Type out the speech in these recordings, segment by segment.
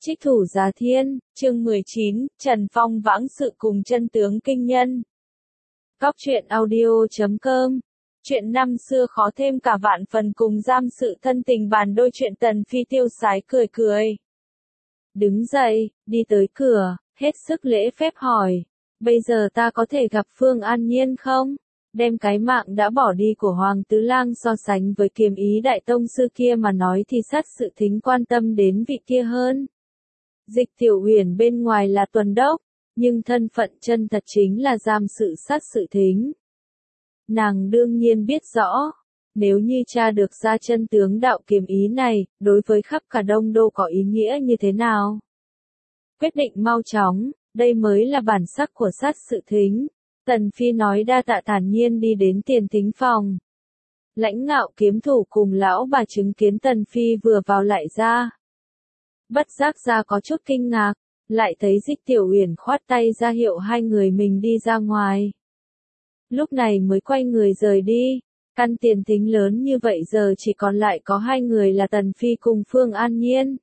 Trích thủ Giá Thiên, chương 19, Trần Phong vãng sự cùng chân tướng kinh nhân. Góc truyện audio.com. Chuyện năm xưa khó thêm cả vạn phần cùng giam sự thân tình bàn đôi chuyện Tần Phi tiêu sái cười cười. Đứng dậy, đi tới cửa, hết sức lễ phép hỏi. Bây giờ ta có thể gặp Phương An Nhiên không? Đem cái mạng đã bỏ đi của Hoàng Tứ Lang so sánh với Kiếm Ý Đại Tông Sư kia mà nói thì sát sự thính quan tâm đến vị kia hơn. Dịch Tiểu Uyển bên ngoài là tuần đốc, nhưng thân phận chân thật chính là giam sự sát sự thính. Nàng đương nhiên biết rõ, nếu như tra được ra chân tướng đạo kiếm ý này, đối với khắp cả Đông Đô có ý nghĩa như thế nào? Quyết định mau chóng, đây mới là bản sắc của sát sự thính. Tần Phi nói đa tạ thản nhiên đi đến tiền thính phòng. Lãnh Ngạo kiếm thủ cùng lão bà chứng kiến Tần Phi vừa vào lại ra. Bất giác ra có chút kinh ngạc, lại thấy Dịch Tiểu Uyển khoát tay ra hiệu hai người mình đi ra ngoài. Lúc này mới quay người rời đi, căn tiền thính lớn như vậy giờ chỉ còn lại có hai người là Tần Phi cùng Phương An Nhiên.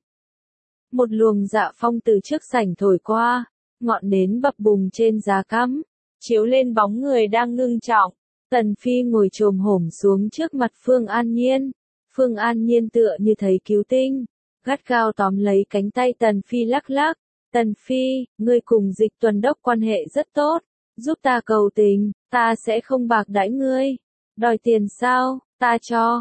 Một luồng dạ phong từ trước sảnh thổi qua, ngọn nến bập bùng trên giá cắm, chiếu lên bóng người đang ngưng trọng. Tần Phi ngồi chồm hổm xuống trước mặt Phương An Nhiên. Phương An Nhiên tựa như thấy cứu tinh, gắt gao tóm lấy cánh tay Tần Phi lắc lắc. Tần Phi, ngươi cùng Dịch tuần đốc quan hệ rất tốt, giúp ta cầu tình, ta sẽ không bạc đãi ngươi. Đòi tiền sao? Ta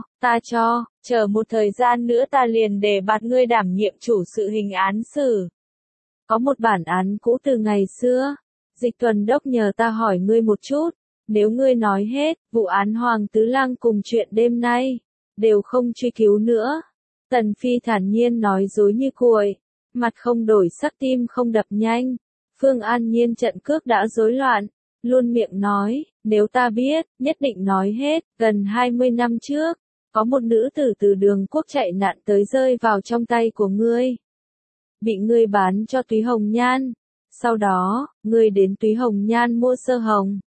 cho, chờ một thời gian nữa ta liền để bạt ngươi đảm nhiệm chủ sự hình án xử. Có một bản án cũ từ ngày xưa, Dịch tuần đốc nhờ ta hỏi ngươi một chút, nếu ngươi nói hết, vụ án Hoàng Tứ Lang cùng chuyện đêm nay, đều không truy cứu nữa. Tần Phi thản nhiên nói dối như cuội, mặt không đổi sắc tim không đập nhanh. Phương An Nhiên trận cước đã rối loạn, luôn miệng nói, nếu ta biết, nhất định nói hết. Gần 20 năm trước, có một nữ tử từ Đường Quốc chạy nạn tới rơi vào trong tay của ngươi. Bị ngươi bán cho Túy Hồng Nhan. Sau đó, ngươi đến Túy Hồng Nhan mua sơ hồng,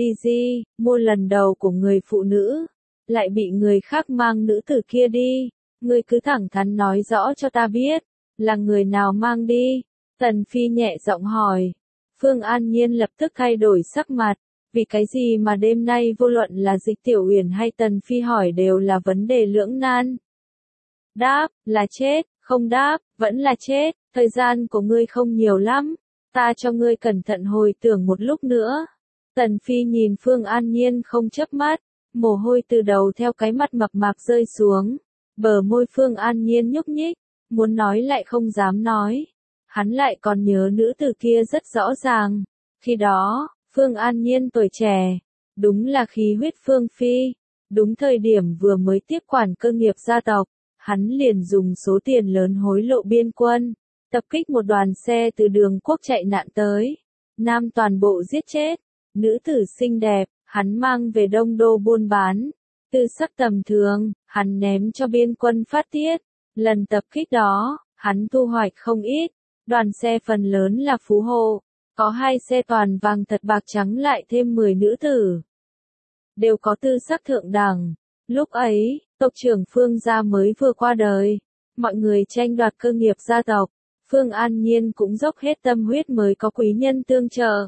mua lần đầu của người phụ nữ, lại bị người khác mang nữ tử kia đi. Ngươi cứ thẳng thắn nói rõ cho ta biết, là người nào mang đi? Tần Phi nhẹ giọng hỏi. Phương An Nhiên lập tức thay đổi sắc mặt, vì cái gì mà đêm nay vô luận là Dịch Tiểu Uyển hay Tần Phi hỏi đều là vấn đề lưỡng nan. Đáp, là chết, không đáp, vẫn là chết, thời gian của ngươi không nhiều lắm, ta cho ngươi cẩn thận hồi tưởng một lúc nữa. Tần Phi nhìn Phương An Nhiên không chớp mắt, mồ hôi từ đầu theo cái mặt mập mạp rơi xuống. Bờ môi Phương An Nhiên nhúc nhích, muốn nói lại không dám nói. Hắn lại còn nhớ nữ tử kia rất rõ ràng. Khi đó, Phương An Nhiên tuổi trẻ, đúng là khí huyết phương phi. Đúng thời điểm vừa mới tiếp quản cơ nghiệp gia tộc, hắn liền dùng số tiền lớn hối lộ biên quân, tập kích một đoàn xe từ Đường Quốc chạy nạn tới. Nam toàn bộ giết chết, nữ tử xinh đẹp, hắn mang về Đông Đô buôn bán. Tư sắc tầm thường, hắn ném cho biên quân phát tiết. Lần tập kích đó, hắn thu hoạch không ít. Đoàn xe phần lớn là phú hộ, có 2 xe toàn vàng thật bạc trắng lại thêm 10 nữ tử. Đều có tư sắc thượng đẳng. Lúc ấy, tộc trưởng Phương gia mới vừa qua đời. Mọi người tranh đoạt cơ nghiệp gia tộc. Phương An Nhiên cũng dốc hết tâm huyết mới có quý nhân tương trợ.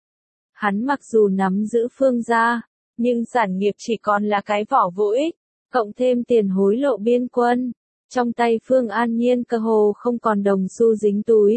Hắn mặc dù nắm giữ Phương gia, nhưng sản nghiệp chỉ còn là cái vỏ vô ích, cộng thêm tiền hối lộ biên quân. Trong tay Phương An Nhiên cơ hồ không còn đồng xu dính túi.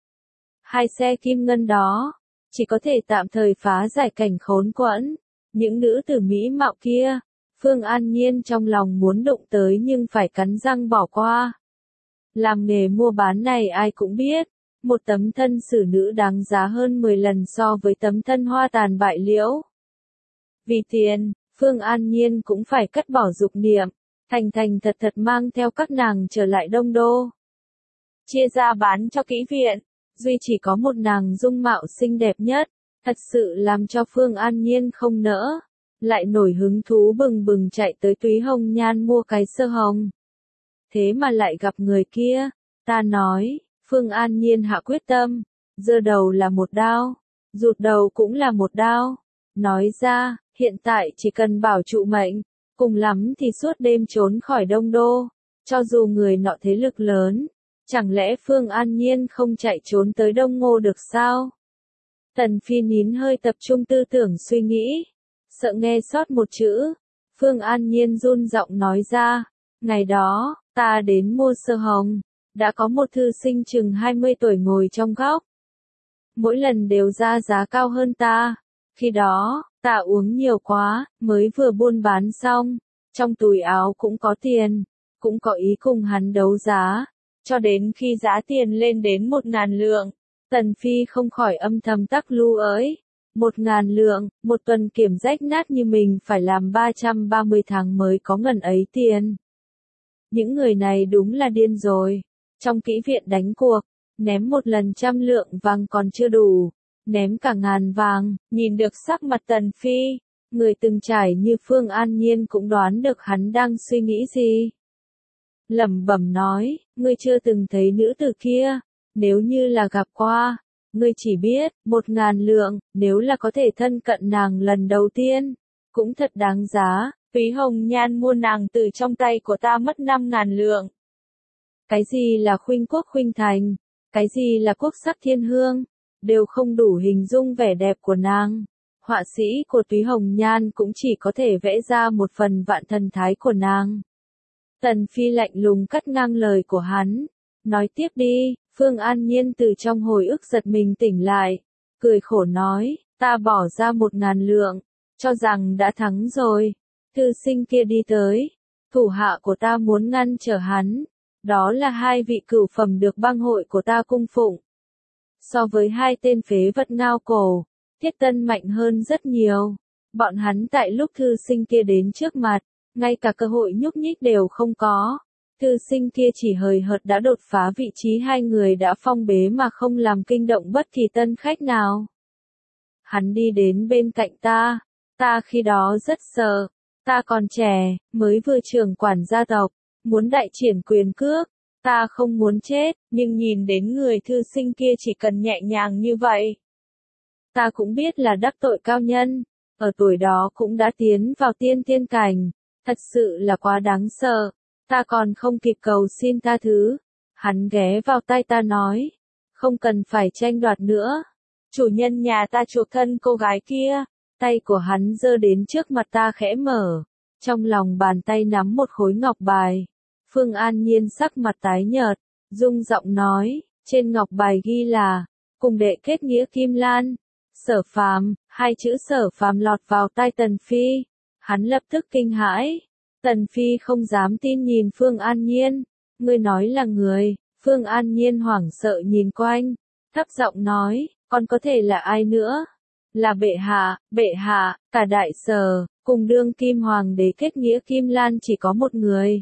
2 xe kim ngân đó, chỉ có thể tạm thời phá giải cảnh khốn quẫn. Những nữ tử mỹ mạo kia, Phương An Nhiên trong lòng muốn đụng tới nhưng phải cắn răng bỏ qua. Làm nghề mua bán này ai cũng biết, một tấm thân xử nữ đáng giá hơn 10 lần so với tấm thân hoa tàn bại liễu. Vì tiền, Phương An Nhiên cũng phải cất bỏ dục niệm, thành thật mang theo các nàng trở lại Đông Đô. Chia ra bán cho kỹ viện, duy chỉ có một nàng dung mạo xinh đẹp nhất, thật sự làm cho Phương An Nhiên không nỡ, lại nổi hứng thú bừng bừng chạy tới Túy Hồng Nhan mua cái sơ hồng. Thế mà lại gặp người kia, ta nói, Phương An Nhiên hạ quyết tâm, giơ đầu là một đao, rụt đầu cũng là một đao. Nói ra, hiện tại chỉ cần bảo trụ mệnh, cùng lắm thì suốt đêm trốn khỏi Đông Đô, cho dù người nọ thế lực lớn, Chẳng lẽ Phương An Nhiên không chạy trốn tới Đông Ngô được sao? Tần Phi nín hơi tập trung tư tưởng suy nghĩ, sợ nghe sót một chữ. Phương An Nhiên run giọng nói ra, ngày đó, ta đến mua sơ hồng, đã có một thư sinh chừng 20 tuổi ngồi trong góc. Mỗi lần đều ra giá cao hơn ta. Khi đó, ta uống nhiều quá, mới vừa buôn bán xong, trong túi áo cũng có tiền, cũng có ý cùng hắn đấu giá, cho đến khi giá tiền lên đến 1.000 lượng, Tần Phi không khỏi âm thầm tắc lưu ới. 1.000 lượng, một tuần kiểm rách nát như mình phải làm 330 tháng mới có ngần ấy tiền. Những người này đúng là điên rồi. Trong kỹ viện đánh cuộc, ném một lần 100 lượng vàng còn chưa đủ, ném cả 1.000 vàng, nhìn được sắc mặt Tần Phi, người từng trải như Phương An Nhiên cũng đoán được hắn đang suy nghĩ gì. Lẩm bẩm nói, ngươi chưa từng thấy nữ tử kia, nếu như là gặp qua, ngươi chỉ biết, 1.000 lượng, nếu là có thể thân cận nàng lần đầu tiên, cũng thật đáng giá. Phí Hồng Nhan mua nàng từ trong tay của ta mất 5.000 lượng. Cái gì là khuynh quốc khuynh thành, cái gì là quốc sắc thiên hương, đều không đủ hình dung vẻ đẹp của nàng. Họa sĩ của Túy Hồng Nhan cũng chỉ có thể vẽ ra một phần vạn thần thái của nàng. Tần Phi lạnh lùng cắt ngang lời của hắn, nói tiếp đi. Phương An Nhiên từ trong hồi ức giật mình tỉnh lại, cười khổ nói, ta bỏ ra 1.000 lượng, cho rằng đã thắng rồi. Thư sinh kia đi tới, thủ hạ của ta muốn ngăn trở hắn, đó là 2 vị cửu phẩm được bang hội của ta cung phụng. So với 2 tên phế vật ngao cổ, Thiết Tân mạnh hơn rất nhiều. Bọn hắn tại lúc thư sinh kia đến trước mặt, ngay cả cơ hội nhúc nhích đều không có. Thư sinh kia chỉ hời hợt đã đột phá vị trí 2 người đã phong bế mà không làm kinh động bất kỳ tân khách nào. Hắn đi đến bên cạnh ta khi đó rất sợ, ta còn trẻ, mới vừa trưởng quản gia tộc, muốn đại triển quyền cước, ta không muốn chết, nhưng nhìn đến người thư sinh kia chỉ cần nhẹ nhàng như vậy. Ta cũng biết là đắc tội cao nhân, ở tuổi đó cũng đã tiến vào tiên cảnh, thật sự là quá đáng sợ. Ta còn không kịp cầu xin tha thứ. Hắn ghé vào tai ta nói, không cần phải tranh đoạt nữa. Chủ nhân nhà ta chuộc thân cô gái kia. Tay của hắn giơ đến trước mặt ta khẽ mở. Trong lòng bàn tay nắm một khối ngọc bài. Phương An Nhiên sắc mặt tái nhợt, rung giọng nói, trên ngọc bài ghi là, cùng đệ kết nghĩa Kim Lan. Sở Phàm, 2 chữ Sở Phàm lọt vào tai Tần Phi. Hắn lập tức kinh hãi. Tần Phi không dám tin nhìn Phương An Nhiên, ngươi nói là người. Phương An Nhiên hoảng sợ nhìn quanh, thấp giọng nói, còn có thể là ai nữa? Là bệ hạ, cả đại sở, cùng đương kim hoàng đế kết nghĩa Kim Lan chỉ có một người.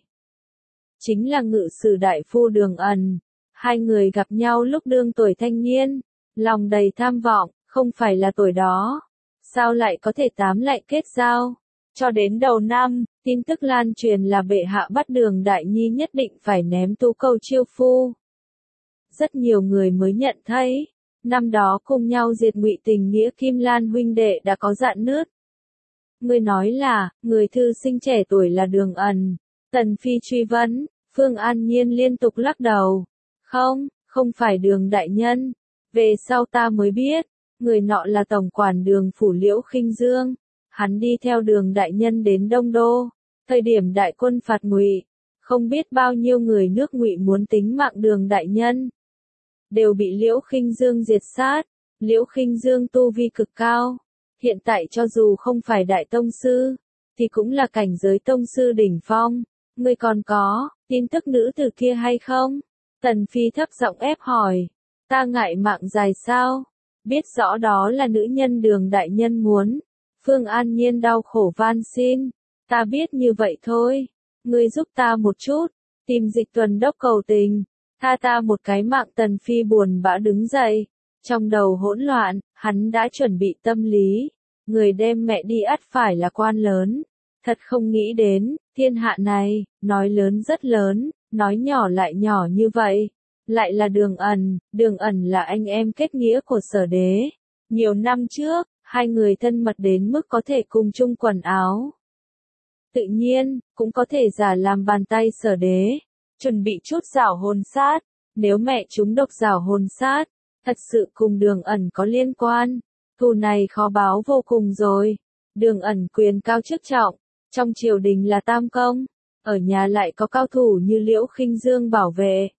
Chính là ngự sử đại phu Đường Ẩn. 2 người gặp nhau lúc đương tuổi thanh niên, lòng đầy tham vọng, không phải là tuổi đó. Sao lại có thể tám lại kết giao? Cho đến đầu năm, tin tức lan truyền là bệ hạ bắt Đường Đại Nhi nhất định phải ném tú cầu chiêu phu. Rất nhiều người mới nhận thấy, năm đó cùng nhau diệt Ngụy tình nghĩa Kim Lan huynh đệ đã có rạn nứt. Người nói là, người thư sinh trẻ tuổi là Đường Ẩn. Tần Phi truy vấn, Phương An Nhiên liên tục lắc đầu. Không phải Đường đại nhân. Về sau ta mới biết, người nọ là tổng quản Đường phủ Liễu Khinh Dương. Hắn đi theo Đường đại nhân đến Đông Đô, thời điểm đại quân phạt Ngụy, không biết bao nhiêu người nước Ngụy muốn tính mạng Đường đại nhân, đều bị Liễu Khinh Dương diệt sát. Liễu Khinh Dương tu vi cực cao, hiện tại cho dù không phải đại tông sư, thì cũng là cảnh giới tông sư đỉnh phong. Ngươi còn có tin tức nữ tử kia hay không? Tần Phi thấp giọng ép hỏi. Ta ngại mạng dài sao? Biết rõ đó là nữ nhân Đường đại nhân muốn. Phương An Nhiên đau khổ van xin. Ta biết như vậy thôi. Ngươi giúp ta một chút. Tìm Dịch Tuần đốc cầu tình. Tha ta một cái mạng. Tần Phi buồn bã đứng dậy. Trong đầu hỗn loạn, hắn đã chuẩn bị tâm lý. Người đem mẹ đi ắt phải là quan lớn. Thật không nghĩ đến, thiên hạ này, nói lớn rất lớn, nói nhỏ lại nhỏ như vậy. Lại là Đường Ẩn là anh em kết nghĩa của Sở đế. Nhiều năm trước, 2 người thân mật đến mức có thể cùng chung quần áo. Tự nhiên, cũng có thể giả làm bàn tay Sở đế, chuẩn bị chút giảo hồn sát. Nếu mẹ chúng độc giảo hồn sát, thật sự cùng Đường Ẩn có liên quan, thù này khó báo vô cùng rồi. Đường Ẩn quyền cao chức trọng, trong triều đình là tam công, ở nhà lại có cao thủ như Liễu Khinh Dương bảo vệ.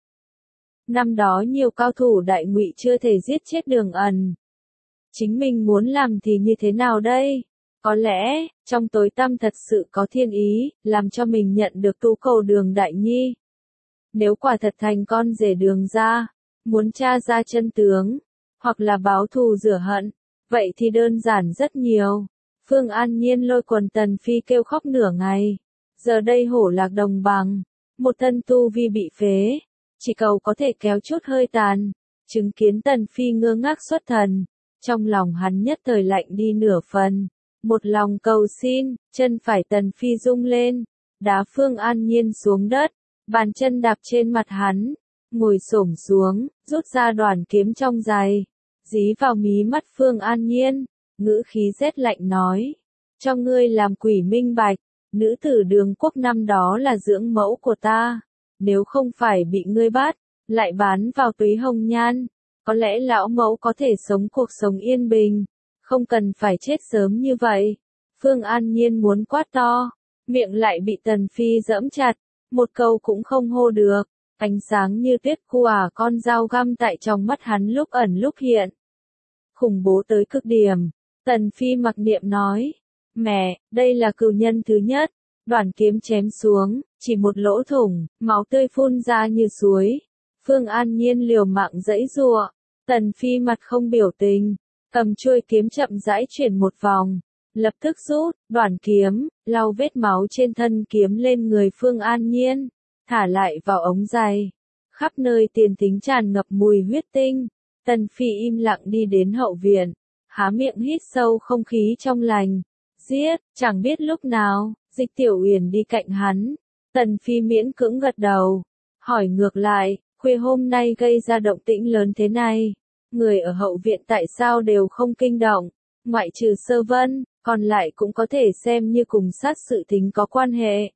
Năm đó nhiều cao thủ Đại Ngụy chưa thể giết chết Đường Ẩn. Chính mình muốn làm thì như thế nào đây? Có lẽ, trong tối tăm thật sự có thiên ý, làm cho mình nhận được tu cầu Đường Đại Nhi. Nếu quả thật thành con rể Đường gia, muốn tra ra chân tướng, hoặc là báo thù rửa hận, vậy thì đơn giản rất nhiều. Phương An Nhiên lôi quần Tần Phi kêu khóc nửa ngày. Giờ đây hổ lạc đồng bằng, một thân tu vi bị phế, chỉ cầu có thể kéo chút hơi tàn. Chứng kiến Tần Phi ngơ ngác xuất thần, trong lòng hắn nhất thời lạnh đi nửa phần. Một lòng cầu xin, chân phải Tần Phi rung lên, đá Phương An Nhiên xuống đất, bàn chân đạp trên mặt hắn, ngồi xổm xuống, rút ra đoàn kiếm trong giày, dí vào mí mắt Phương An Nhiên, ngữ khí rét lạnh nói: cho ngươi làm quỷ minh bạch, nữ tử Đường Quốc năm đó là dưỡng mẫu của ta, nếu không phải bị ngươi bắt, lại bán vào túy hồng nhan, có lẽ lão mẫu có thể sống cuộc sống yên bình, không cần phải chết sớm như vậy. Phương An Nhiên muốn quát to, miệng lại bị Tần Phi giẫm chặt, một câu cũng không hô được. Ánh sáng như tuyết khua con dao găm tại trong mắt hắn lúc ẩn lúc hiện. Khủng bố tới cực điểm. Tần Phi mặc niệm nói: mẹ, đây là cừu nhân thứ nhất. Đoàn kiếm chém xuống, chỉ một lỗ thủng, máu tươi phun ra như suối. Phương An Nhiên liều mạng giãy giụa. Tần Phi mặt không biểu tình, cầm chuôi kiếm chậm rãi chuyển một vòng, lập tức rút đoàn kiếm, lau vết máu trên thân kiếm lên người Phương An Nhiên, thả lại vào ống giày. Khắp nơi tiền thính tràn ngập mùi huyết tinh. Tần Phi im lặng đi đến hậu viện, há miệng hít sâu không khí trong lành. Giết, chẳng biết lúc nào, Dịch Tiểu Uyển đi cạnh hắn. Tần Phi miễn cưỡng gật đầu, hỏi ngược lại, khuya hôm nay gây ra động tĩnh lớn thế này, người ở hậu viện tại sao đều không kinh động, ngoại trừ Sơ Vân, còn lại cũng có thể xem như cùng sát sự tính có quan hệ.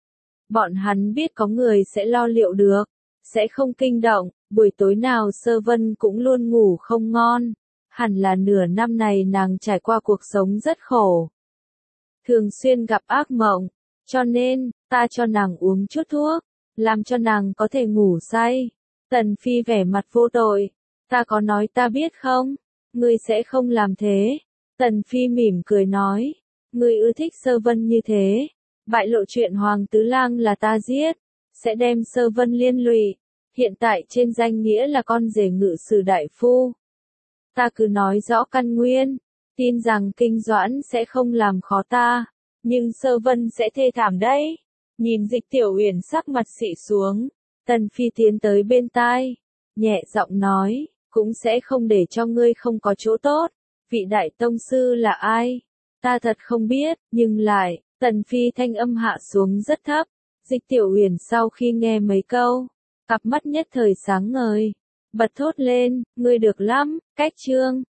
Bọn hắn biết có người sẽ lo liệu được, sẽ không kinh động, buổi tối nào Sơ Vân cũng luôn ngủ không ngon, hẳn là nửa năm này nàng trải qua cuộc sống rất khổ. Thường xuyên gặp ác mộng, cho nên, ta cho nàng uống chút thuốc, làm cho nàng có thể ngủ say. Tần Phi vẻ mặt vô tội, ta có nói ta biết không, ngươi sẽ không làm thế. Tần Phi mỉm cười nói, ngươi ưa thích Sơ Vân như thế, bại lộ chuyện Hoàng Tứ Lang là ta giết, sẽ đem Sơ Vân liên lụy, hiện tại trên danh nghĩa là con rể Ngự Sử đại phu. Ta cứ nói rõ căn nguyên, tin rằng Kinh Doãn sẽ không làm khó ta, nhưng Sơ Vân sẽ thê thảm đấy. Nhìn Dịch Tiểu Uyển sắc mặt xị xuống, Tần Phi tiến tới bên tai, nhẹ giọng nói, cũng sẽ không để cho ngươi không có chỗ tốt. Vị đại tông sư là ai? Ta thật không biết, nhưng lại, Tần Phi thanh âm hạ xuống rất thấp. Dịch Tiểu Uyển sau khi nghe mấy câu, cặp mắt nhất thời sáng ngời, bật thốt lên, ngươi được lắm, cách chương.